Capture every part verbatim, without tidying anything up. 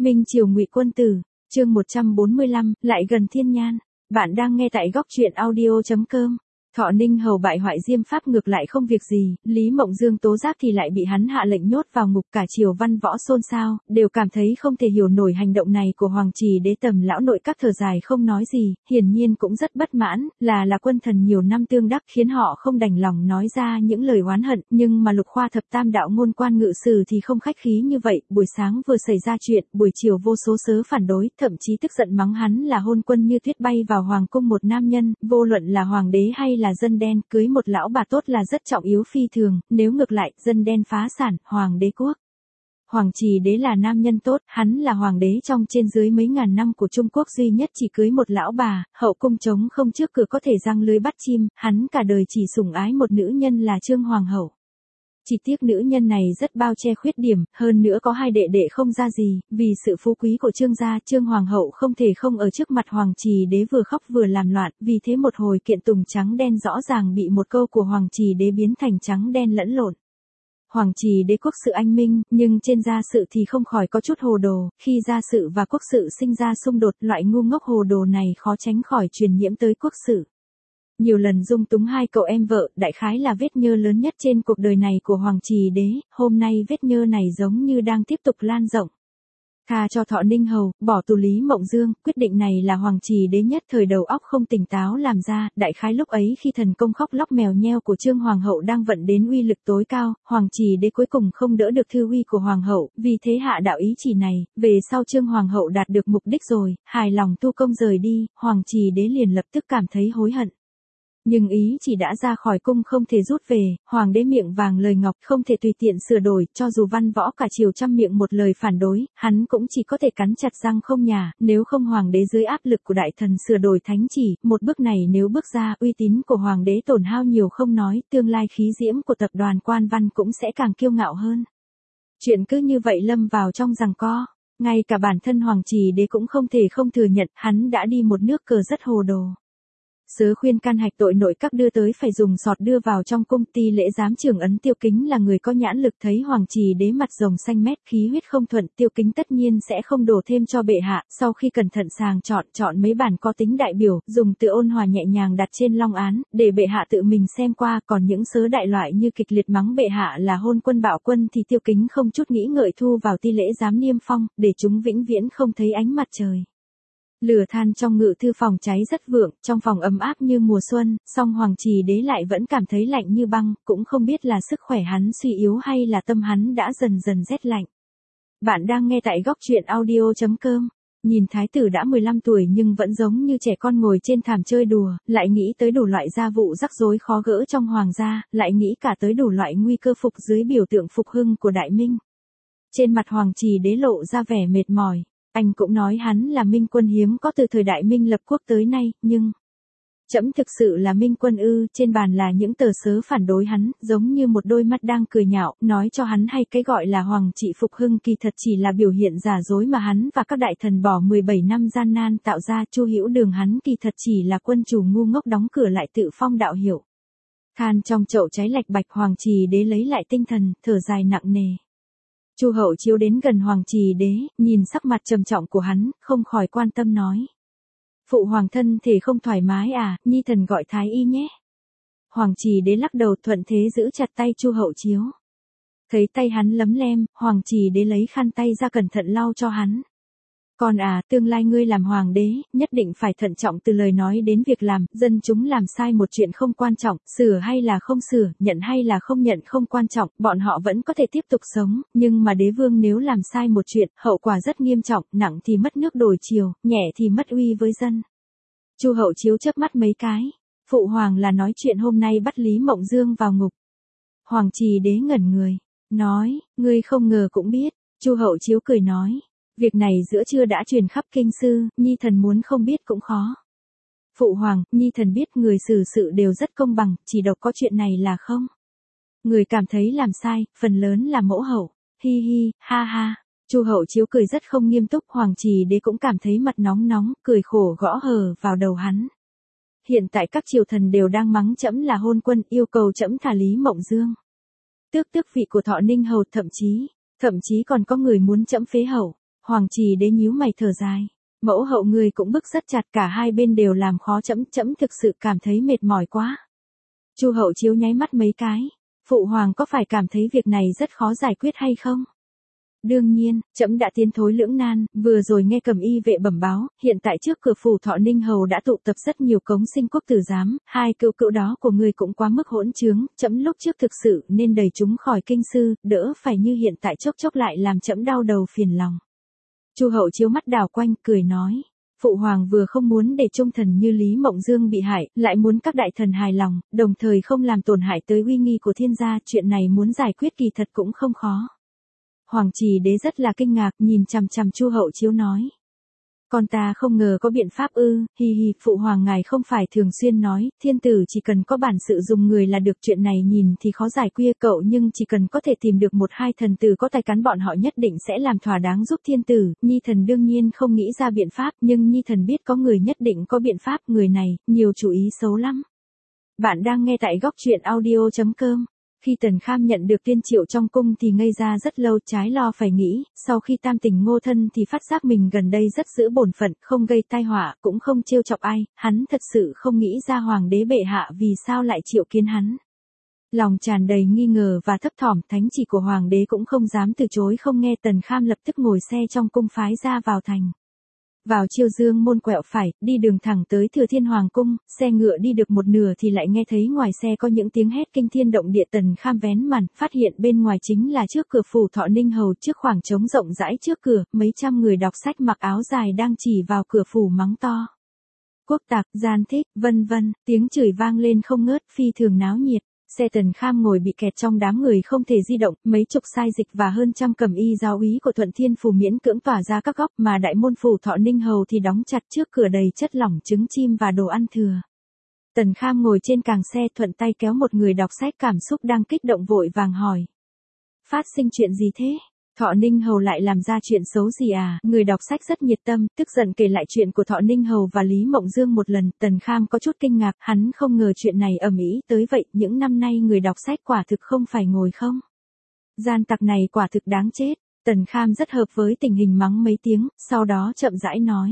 Minh Triều Ngụy Quân Tử, chương một trăm bốn mươi lăm, lại gần thiên nhan. Bạn đang nghe tại góc truyện audio chấm com. Thọ Ninh Hầu bại hoại Diêm Pháp ngược lại không việc gì, Lý Mộng Dương tố giác thì lại bị hắn hạ lệnh nhốt vào ngục, cả triều văn võ xôn xao, đều cảm thấy không thể hiểu nổi hành động này của Hoàng Trì Đế. Tầm lão nội các thở dài không nói gì, hiển nhiên cũng rất bất mãn, là là quân thần nhiều năm tương đắc khiến họ không đành lòng nói ra những lời oán hận, nhưng mà Lục Khoa thập tam đạo ngôn quan ngự sử thì không khách khí như vậy, buổi sáng vừa xảy ra chuyện, buổi chiều vô số sớ phản đối, thậm chí tức giận mắng hắn là hôn quân như tuyết bay vào hoàng cung một nam nhân, vô luận là hoàng đế hay là dân đen, cưới một lão bà tốt là rất trọng yếu phi thường, nếu ngược lại, dân đen phá sản, hoàng đế quốc. Hoàng Trì Đế là nam nhân tốt, hắn là hoàng đế trong trên dưới mấy ngàn năm của Trung Quốc duy nhất chỉ cưới một lão bà, hậu cung trống không trước cửa có thể giăng lưới bắt chim, hắn cả đời chỉ sủng ái một nữ nhân là Trương Hoàng hậu. Chỉ tiếc nữ nhân này rất bao che khuyết điểm, hơn nữa có hai đệ đệ không ra gì, vì sự phú quý của Trương gia, Trương Hoàng hậu không thể không ở trước mặt Hoàng Trì Đế vừa khóc vừa làm loạn, vì thế một hồi kiện tùng trắng đen rõ ràng bị một câu của Hoàng Trì Đế biến thành trắng đen lẫn lộn. Hoàng Trì Đế quốc sự anh minh, nhưng trên gia sự thì không khỏi có chút hồ đồ, khi gia sự và quốc sự sinh ra xung đột, loại ngu ngốc hồ đồ này khó tránh khỏi truyền nhiễm tới quốc sự. Nhiều lần dung túng hai cậu em vợ, đại khái là vết nhơ lớn nhất trên cuộc đời này của Hoàng Trì Đế, hôm nay vết nhơ này giống như đang tiếp tục lan rộng. Tha cho Thọ Ninh Hầu, bỏ tù Lý Mộng Dương, quyết định này là Hoàng Trì Đế nhất thời đầu óc không tỉnh táo làm ra, đại khái lúc ấy khi thần công khóc lóc mèo nheo của Trương Hoàng hậu đang vận đến uy lực tối cao, Hoàng Trì Đế cuối cùng không đỡ được thư uy của Hoàng hậu, vì thế hạ đạo ý chỉ này, về sau Trương Hoàng hậu đạt được mục đích rồi, hài lòng tu công rời đi, Hoàng Trì Đế liền lập tức cảm thấy hối hận. Nhưng ý chỉ đã ra khỏi cung không thể rút về, hoàng đế miệng vàng lời ngọc không thể tùy tiện sửa đổi, cho dù văn võ cả triều trăm miệng một lời phản đối, hắn cũng chỉ có thể cắn chặt răng không nhả, nếu không hoàng đế dưới áp lực của đại thần sửa đổi thánh chỉ, một bước này nếu bước ra, uy tín của hoàng đế tổn hao nhiều không nói, tương lai khí diễm của tập đoàn Quan Văn cũng sẽ càng kiêu ngạo hơn. Chuyện cứ như vậy lâm vào trong giằng co, ngay cả bản thân Hoàng Trì Đế cũng không thể không thừa nhận, hắn đã đi một nước cờ rất hồ đồ. Sớ khuyên can hạch tội nội các đưa tới phải dùng sọt đưa vào trong cung, ti lễ giám trưởng ấn Tiêu Kính là người có nhãn lực, thấy Hoàng Trì Đế mặt rồng xanh mét, khí huyết không thuận, Tiêu Kính tất nhiên sẽ không đổ thêm cho bệ hạ, sau khi cẩn thận sàng chọn, chọn mấy bản có tính đại biểu, dùng từ ôn hòa nhẹ nhàng đặt trên long án, để bệ hạ tự mình xem qua, còn những sớ đại loại như kịch liệt mắng bệ hạ là hôn quân bạo quân thì Tiêu Kính không chút nghĩ ngợi thu vào ti lễ giám niêm phong, để chúng vĩnh viễn không thấy ánh mặt trời. Lửa than trong ngự thư phòng cháy rất vượng, trong phòng ấm áp như mùa xuân, song Hoàng Trì Đế lại vẫn cảm thấy lạnh như băng, cũng không biết là sức khỏe hắn suy yếu hay là tâm hắn đã dần dần rét lạnh. Bạn đang nghe tại góc truyện audio chấm com. Nhìn thái tử đã mười lăm tuổi nhưng vẫn giống như trẻ con ngồi trên thảm chơi đùa, lại nghĩ tới đủ loại gia vụ rắc rối khó gỡ trong hoàng gia, lại nghĩ cả tới đủ loại nguy cơ phục dưới biểu tượng phục hưng của Đại Minh. Trên mặt Hoàng Trì Đế lộ ra vẻ mệt mỏi. Anh cũng nói hắn là minh quân hiếm có từ thời Đại Minh lập quốc tới nay, nhưng trẫm thực sự là minh quân ư? Trên bàn là những tờ sớ phản đối hắn, giống như một đôi mắt đang cười nhạo, nói cho hắn hay cái gọi là hoàng trị phục hưng kỳ thật chỉ là biểu hiện giả dối mà hắn và các đại thần bỏ mười bảy năm gian nan tạo ra. Chu Hữu Đường hắn kỳ thật chỉ là quân chủ ngu ngốc đóng cửa lại tự phong đạo hiệu. Than trong chậu cháy lạch bạch, Hoàng Trì Đế lấy lại tinh thần, thở dài nặng nề. Chu Hậu Chiếu đến gần Hoàng Trì Đế, nhìn sắc mặt trầm trọng của hắn, không khỏi quan tâm nói. Phụ hoàng thân thể không thoải mái à, nhi thần gọi thái y nhé. Hoàng Trì Đế lắc đầu thuận thế giữ chặt tay Chu Hậu Chiếu. Thấy tay hắn lấm lem, Hoàng Trì Đế lấy khăn tay ra cẩn thận lau cho hắn. Con à, tương lai ngươi làm hoàng đế, nhất định phải thận trọng từ lời nói đến việc làm, dân chúng làm sai một chuyện không quan trọng, sửa hay là không sửa, nhận hay là không nhận không quan trọng, bọn họ vẫn có thể tiếp tục sống, nhưng mà đế vương nếu làm sai một chuyện, hậu quả rất nghiêm trọng, nặng thì mất nước đổi triều, nhẹ thì mất uy với dân. Chu Hậu Chiếu chớp mắt mấy cái, phụ hoàng là nói chuyện hôm nay bắt Lý Mộng Dương vào ngục. Hoàng Trì Đế ngẩn người, nói, ngươi không ngờ cũng biết. Chu Hậu Chiếu cười nói. Việc này giữa trưa đã truyền khắp kinh sư, nhi thần muốn không biết cũng khó. Phụ hoàng, nhi thần biết người xử sự đều rất công bằng, chỉ độc có chuyện này là không. Người cảm thấy làm sai, phần lớn là mẫu hậu. Hi hi, ha ha. Chu Hậu Chiếu cười rất không nghiêm túc, Hoàng Trì Đế cũng cảm thấy mặt nóng nóng, cười khổ gõ hờ vào đầu hắn. Hiện tại các triều thần đều đang mắng trẫm là hôn quân, yêu cầu trẫm thả Lý Mộng Dương. Tước tước vị của Thọ Ninh Hầu, thậm chí, thậm chí còn có người muốn trẫm phế hậu. Hoàng Trì Đế nhíu mày thở dài. Mẫu hậu người cũng bức rất chặt, cả hai bên đều làm khó trẫm, trẫm thực sự cảm thấy mệt mỏi quá. Chu Hậu Chiếu nháy mắt mấy cái. Phụ hoàng có phải cảm thấy việc này rất khó giải quyết hay không? Đương nhiên, trẫm đã tiến thối lưỡng nan, vừa rồi nghe Cầm Y vệ bẩm báo, hiện tại trước cửa phủ Thọ Ninh hầu đã tụ tập rất nhiều cống sinh quốc tử giám, hai cựu cựu đó của ngươi cũng quá mức hỗn trướng, trẫm lúc trước thực sự nên đẩy chúng khỏi kinh sư, đỡ phải như hiện tại chốc chốc lại làm trẫm đau đầu phiền lòng. Chu Hậu Chiếu mắt đảo quanh, cười nói. Phụ hoàng vừa không muốn để trung thần như Lý Mộng Dương bị hại, lại muốn các đại thần hài lòng, đồng thời không làm tổn hại tới uy nghi của thiên gia, chuyện này muốn giải quyết kỳ thật cũng không khó. Hoàng Trì Đế rất là kinh ngạc, nhìn chằm chằm Chu Hậu Chiếu nói. Con ta không ngờ có biện pháp ư, hi hi, phụ hoàng ngài không phải thường xuyên nói, thiên tử chỉ cần có bản sự dùng người là được, chuyện này nhìn thì khó giải quyết cậu, nhưng chỉ cần có thể tìm được một hai thần tử có tài cán bọn họ nhất định sẽ làm thỏa đáng giúp thiên tử. Nhi thần đương nhiên không nghĩ ra biện pháp, nhưng Nhi thần biết có người nhất định có biện pháp, người này, nhiều chủ ý xấu lắm. Bạn đang nghe tại góc truyện audio chấm com. Khi Tần Kham nhận được tiên triệu trong cung thì ngây ra rất lâu, trái lo phải nghĩ, sau khi tam tình ngô thân thì phát giác mình gần đây rất giữ bổn phận, không gây tai họa, cũng không trêu chọc ai, hắn thật sự không nghĩ ra hoàng đế bệ hạ vì sao lại triệu kiến hắn. Lòng tràn đầy nghi ngờ và thấp thỏm, thánh chỉ của hoàng đế cũng không dám từ chối, không nghe. Tần Kham lập tức ngồi xe trong cung phái ra vào thành. Vào Chiêu Dương môn quẹo phải, đi đường thẳng tới Thừa Thiên Hoàng cung, xe ngựa đi được một nửa thì lại nghe thấy ngoài xe có những tiếng hét kinh thiên động địa. Tần Kham vén màn, phát hiện bên ngoài chính là trước cửa phủ Thọ Ninh hầu, trước khoảng trống rộng rãi trước cửa, mấy trăm người đọc sách mặc áo dài đang chỉ vào cửa phủ mắng to. Quốc tặc, gian thích, vân vân, tiếng chửi vang lên không ngớt, phi thường náo nhiệt. Xe Tần Kham ngồi bị kẹt trong đám người không thể di động, mấy chục sai dịch và hơn trăm cầm y giáo úy của Thuận Thiên phủ miễn cưỡng tỏa ra các góc, mà đại môn phủ Thọ Ninh hầu thì đóng chặt, trước cửa đầy chất lỏng, trứng chim và đồ ăn thừa. Tần Kham ngồi trên càng xe, thuận tay kéo một người đọc sách cảm xúc đang kích động vội vàng hỏi. Phát sinh chuyện gì thế? Thọ Ninh hầu lại làm ra chuyện xấu gì à? Người đọc sách rất nhiệt tâm, tức giận kể lại chuyện của Thọ Ninh hầu và Lý Mộng Dương một lần. Tần Kham có chút kinh ngạc, hắn không ngờ chuyện này ầm ĩ tới vậy. Những năm nay người đọc sách quả thực không phải ngồi không. Gian tặc này quả thực đáng chết. Tần Kham rất hợp với tình hình, mắng mấy tiếng, sau đó chậm rãi nói.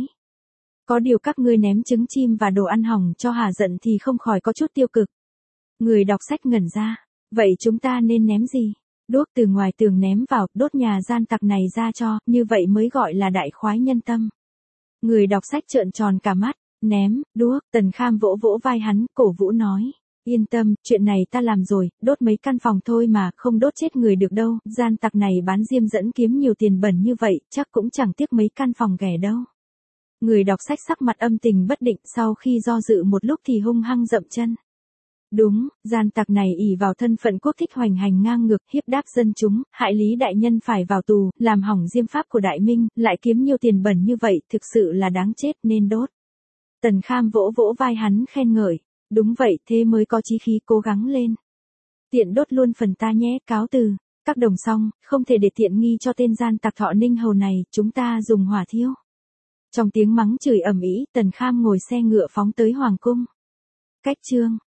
Có điều các ngươi ném trứng chim và đồ ăn hỏng cho hả giận thì không khỏi có chút tiêu cực. Người đọc sách ngẩn ra. Vậy chúng ta nên ném gì? Đuốc từ ngoài tường ném vào, đốt nhà gian tặc này ra cho, như vậy mới gọi là đại khoái nhân tâm. Người đọc sách trợn tròn cả mắt, ném, đuốc. Tần Kham vỗ vỗ vai hắn, cổ vũ nói. Yên tâm, chuyện này ta làm rồi, đốt mấy căn phòng thôi mà, không đốt chết người được đâu, gian tặc này bán diêm dẫn kiếm nhiều tiền bẩn như vậy, chắc cũng chẳng tiếc mấy căn phòng ghẻ đâu. Người đọc sách sắc mặt âm tình bất định, sau khi do dự một lúc thì hung hăng dậm chân. Đúng, gian tặc này ỷ vào thân phận quốc thích hoành hành ngang ngược, hiếp đáp dân chúng, hại Lý đại nhân phải vào tù, làm hỏng diêm pháp của Đại Minh, lại kiếm nhiều tiền bẩn như vậy, thực sự là đáng chết nên đốt. Tần Kham vỗ vỗ vai hắn khen ngợi. Đúng vậy, thế mới có chí khí, cố gắng lên. Tiện đốt luôn phần ta nhé, cáo từ. Các đồng xong, không thể để tiện nghi cho tên gian tặc Thọ Ninh hầu này, chúng ta dùng hỏa thiêu. Trong tiếng mắng chửi ầm ĩ, Tần Kham ngồi xe ngựa phóng tới hoàng cung. Cách chương